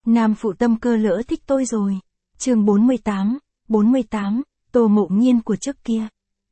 Nam phụ tâm cơ lỡ thích tôi rồi. Chương 48, Tô Mộ Nghiên của trước kia.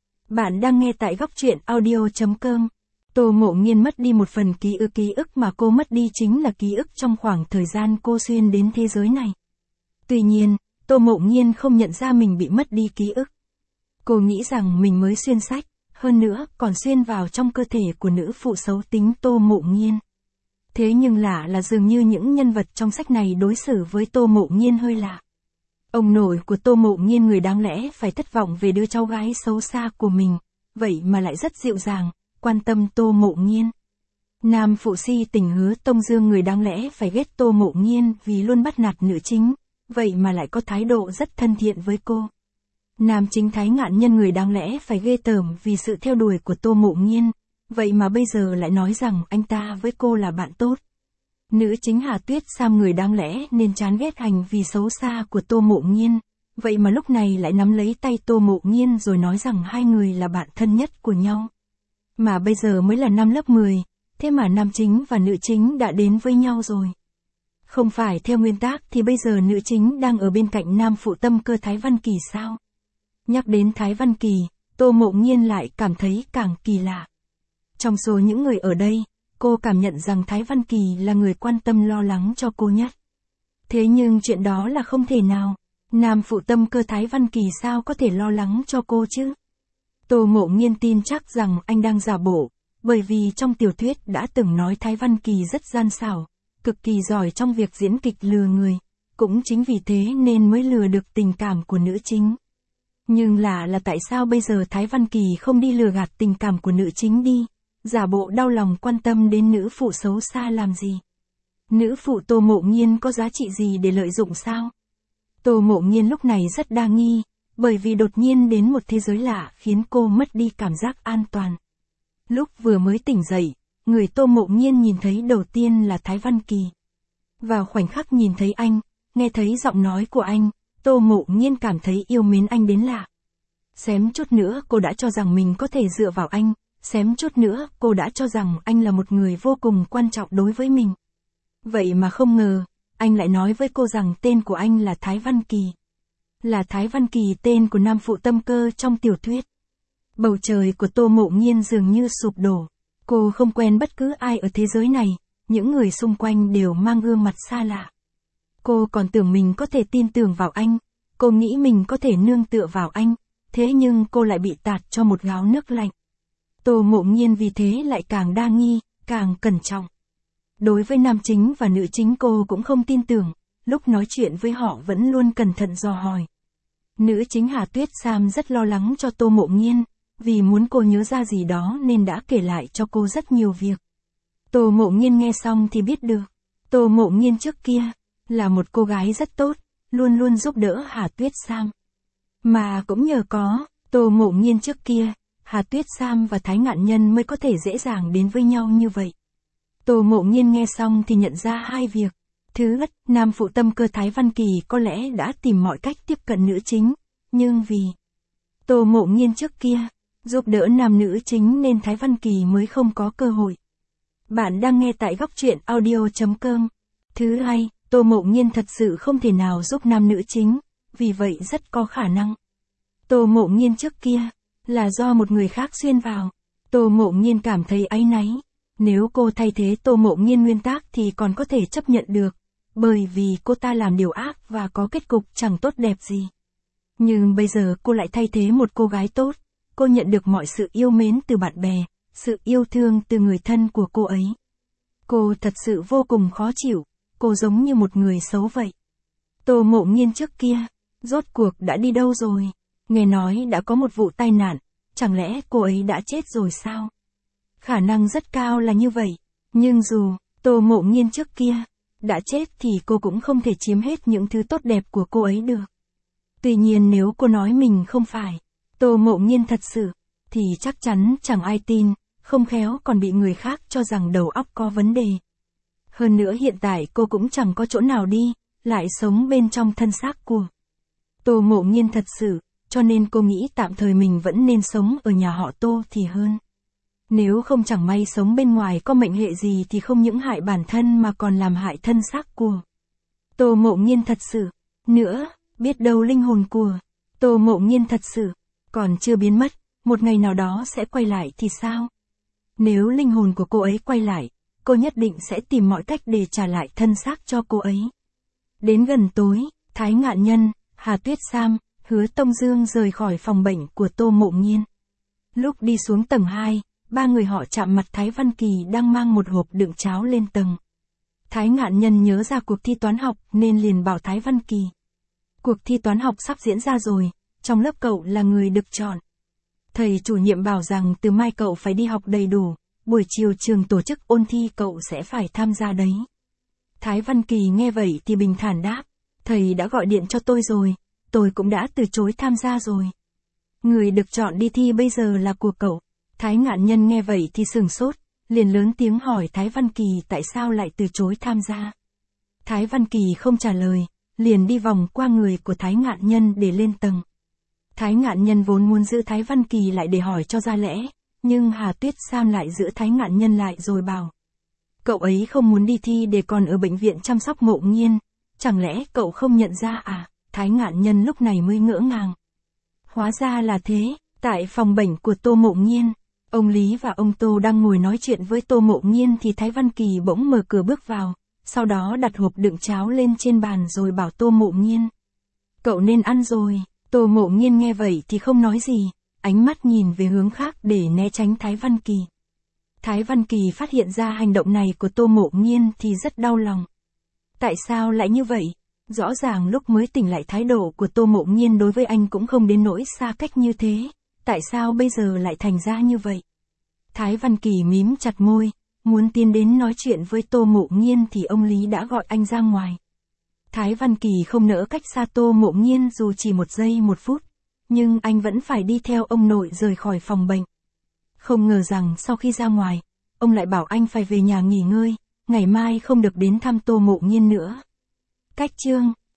Bạn đang nghe tại góc truyện audio.com. Tô Mộ Nghiên mất đi một phần ký ức mà cô mất đi chính là ký ức trong khoảng thời gian cô xuyên đến thế giới này. Tuy nhiên, Tô Mộ Nghiên không nhận ra mình bị mất đi ký ức. Cô nghĩ rằng mình mới xuyên sách, hơn nữa còn xuyên vào trong cơ thể của nữ phụ xấu tính Tô Mộ Nghiên. Thế nhưng lạ là dường như những nhân vật trong sách này đối xử với Tô Mộ Nghiên hơi lạ. Ông nội của Tô Mộ Nghiên người đáng lẽ phải thất vọng về đứa cháu gái xấu xa của mình, vậy mà lại rất dịu dàng, quan tâm Tô Mộ Nghiên. Nam phụ si tình Hứa Tông Dương người đáng lẽ phải ghét Tô Mộ Nghiên vì luôn bắt nạt nữ chính, vậy mà lại có thái độ rất thân thiện với cô. Nam chính Thái Ngạn Nhân người đáng lẽ phải ghê tởm vì sự theo đuổi của Tô Mộ Nghiên, vậy mà bây giờ lại nói rằng anh ta với cô là bạn tốt. Nữ chính Hà Tuyết Sam người đáng lẽ nên chán ghét hành vì xấu xa của Tô Mộ Nghiên, vậy mà lúc này lại nắm lấy tay Tô Mộ Nghiên rồi nói rằng hai người là bạn thân nhất của nhau. Mà bây giờ mới là năm lớp 10, thế mà nam chính và nữ chính đã đến với nhau rồi. Không phải theo nguyên tắc thì bây giờ nữ chính đang ở bên cạnh nam phụ tâm cơ Thái Văn Kỳ sao? Nhắc đến Thái Văn Kỳ, Tô Mộ Nghiên lại cảm thấy càng kỳ lạ. Trong số những người ở đây, cô cảm nhận rằng Thái Văn Kỳ là người quan tâm lo lắng cho cô nhất. Thế nhưng chuyện đó là không thể nào. Nam phụ tâm cơ Thái Văn Kỳ sao có thể lo lắng cho cô chứ? Tô Mộ Nghiên tin chắc rằng anh đang giả bộ, bởi vì trong tiểu thuyết đã từng nói Thái Văn Kỳ rất gian xảo, cực kỳ giỏi trong việc diễn kịch lừa người. Cũng chính vì thế nên mới lừa được tình cảm của nữ chính. Nhưng lạ là tại sao bây giờ Thái Văn Kỳ không đi lừa gạt tình cảm của nữ chính đi, giả bộ đau lòng quan tâm đến nữ phụ xấu xa làm gì? Nữ phụ Tô Mộ Nghiên có giá trị gì để lợi dụng sao? Tô Mộ Nghiên lúc này rất đa nghi, bởi vì đột nhiên đến một thế giới lạ khiến cô mất đi cảm giác an toàn. Lúc vừa mới tỉnh dậy, người Tô Mộ Nghiên nhìn thấy đầu tiên là Thái Văn Kỳ. Vào khoảnh khắc nhìn thấy anh, nghe thấy giọng nói của anh, Tô Mộ Nghiên cảm thấy yêu mến anh đến lạ. Xém chút nữa cô đã cho rằng mình có thể dựa vào anh, xém chút nữa cô đã cho rằng anh là một người vô cùng quan trọng đối với mình. Vậy mà không ngờ, anh lại nói với cô rằng tên của anh là Thái Văn Kỳ. Là Thái Văn Kỳ tên của nam phụ tâm cơ trong tiểu thuyết. Bầu trời của Tô Mộ Nghiên dường như sụp đổ. Cô không quen bất cứ ai ở thế giới này, những người xung quanh đều mang gương mặt xa lạ. Cô còn tưởng mình có thể tin tưởng vào anh, cô nghĩ mình có thể nương tựa vào anh, thế nhưng cô lại bị tạt cho một gáo nước lạnh. Tô Mộ Nghiên vì thế lại càng đa nghi, càng cẩn trọng. Đối với nam chính và nữ chính cô cũng không tin tưởng, lúc nói chuyện với họ vẫn luôn cẩn thận dò hỏi. Nữ chính Hà Tuyết Sam rất lo lắng cho Tô Mộ Nghiên, vì muốn cô nhớ ra gì đó nên đã kể lại cho cô rất nhiều việc. Tô Mộ Nghiên nghe xong thì biết được, Tô Mộ Nghiên trước kia là một cô gái rất tốt, luôn luôn giúp đỡ Hà Tuyết Sam. Mà cũng nhờ có Tô Mộ Nghiên trước kia, Hà Tuyết Sam và Thái Ngạn Nhân mới có thể dễ dàng đến với nhau như vậy. Tô Mộ Nghiên nghe xong thì nhận ra hai việc. Thứ nhất, nam phụ tâm cơ Thái Văn Kỳ có lẽ đã tìm mọi cách tiếp cận nữ chính, nhưng vì Tô Mộ Nghiên trước kia giúp đỡ nam nữ chính nên Thái Văn Kỳ mới không có cơ hội. Bạn đang nghe tại góc truyện audio.com. Thứ hai, Tô Mộ Nghiên thật sự không thể nào giúp nam nữ chính, vì vậy rất có khả năng Tô Mộ Nghiên trước kia là do một người khác xuyên vào. Tô Mộ Nghiên cảm thấy áy náy. Nếu cô thay thế Tô Mộ Nghiên nguyên tác thì còn có thể chấp nhận được, bởi vì cô ta làm điều ác và có kết cục chẳng tốt đẹp gì. Nhưng bây giờ cô lại thay thế một cô gái tốt, cô nhận được mọi sự yêu mến từ bạn bè, sự yêu thương từ người thân của cô ấy. Cô thật sự vô cùng khó chịu, cô giống như một người xấu vậy. Tô Mộ Nghiên trước kia, rốt cuộc đã đi đâu rồi? Nghe nói đã có một vụ tai nạn, chẳng lẽ cô ấy đã chết rồi sao? Khả năng rất cao là như vậy, nhưng dù Tô Mộ Nghiên trước kia đã chết thì cô cũng không thể chiếm hết những thứ tốt đẹp của cô ấy được. Tuy nhiên nếu cô nói mình không phải Tô Mộ Nghiên thật sự, thì chắc chắn chẳng ai tin, không khéo còn bị người khác cho rằng đầu óc có vấn đề. Hơn nữa hiện tại cô cũng chẳng có chỗ nào đi, lại sống bên trong thân xác của Tô Mộ Nghiên thật sự, cho nên cô nghĩ tạm thời mình vẫn nên sống ở nhà họ Tô thì hơn. Nếu không chẳng may sống bên ngoài có mệnh hệ gì thì không những hại bản thân mà còn làm hại thân xác của Tô Mộ Nghiên thật sự. Nữa, biết đâu linh hồn của Tô Mộ Nghiên thật sự còn chưa biến mất, một ngày nào đó sẽ quay lại thì sao? Nếu linh hồn của cô ấy quay lại, cô nhất định sẽ tìm mọi cách để trả lại thân xác cho cô ấy. Đến gần tối, Thái Ngạn Nhân, Hà Tuyết Sam, Hứa Tông Dương rời khỏi phòng bệnh của Tô Mộ Nghiên. Lúc đi xuống tầng 2, ba người họ chạm mặt Thái Văn Kỳ đang mang một hộp đựng cháo lên tầng. Thái Ngạn Nhân nhớ ra cuộc thi toán học nên liền bảo Thái Văn Kỳ. Cuộc thi toán học sắp diễn ra rồi, trong lớp cậu là người được chọn. Thầy chủ nhiệm bảo rằng từ mai cậu phải đi học đầy đủ, buổi chiều trường tổ chức ôn thi cậu sẽ phải tham gia đấy. Thái Văn Kỳ nghe vậy thì bình thản đáp, thầy đã gọi điện cho tôi rồi, tôi cũng đã từ chối tham gia rồi. Người được chọn đi thi bây giờ là của cậu. Thái Ngạn Nhân nghe vậy thì sửng sốt, liền lớn tiếng hỏi Thái Văn Kỳ tại sao lại từ chối tham gia. Thái Văn Kỳ không trả lời, liền đi vòng qua người của Thái Ngạn Nhân để lên tầng. Thái Ngạn Nhân vốn muốn giữ Thái Văn Kỳ lại để hỏi cho ra lẽ, nhưng Hà Tuyết Sam lại giữ Thái Ngạn Nhân lại rồi bảo. Cậu ấy không muốn đi thi để còn ở bệnh viện chăm sóc Mộ Nghiên, chẳng lẽ cậu không nhận ra à? Thái Ngạn Nhân lúc này mới ngỡ ngàng. Hóa ra là thế, tại phòng bệnh của Tô Mộ Nghiên, ông Lý và ông Tô đang ngồi nói chuyện với Tô Mộ Nghiên thì Thái Văn Kỳ bỗng mở cửa bước vào, sau đó đặt hộp đựng cháo lên trên bàn rồi bảo Tô Mộ Nghiên. Cậu nên ăn rồi. Tô Mộ Nghiên nghe vậy thì không nói gì, ánh mắt nhìn về hướng khác để né tránh Thái Văn Kỳ. Thái Văn Kỳ phát hiện ra hành động này của Tô Mộ Nghiên thì rất đau lòng. Tại sao lại như vậy? Rõ ràng lúc mới tỉnh lại thái độ của Tô Mộ Nghiên đối với anh cũng không đến nỗi xa cách như thế, tại sao bây giờ lại thành ra như vậy? Thái Văn Kỳ mím chặt môi, muốn tiến đến nói chuyện với Tô Mộ Nghiên thì ông Lý đã gọi anh ra ngoài. Thái Văn Kỳ không nỡ cách xa Tô Mộ Nghiên dù chỉ 1 giây 1 phút, nhưng anh vẫn phải đi theo ông nội rời khỏi phòng bệnh. Không ngờ rằng sau khi ra ngoài, ông lại bảo anh phải về nhà nghỉ ngơi, ngày mai không được đến thăm Tô Mộ Nghiên nữa. Cách chương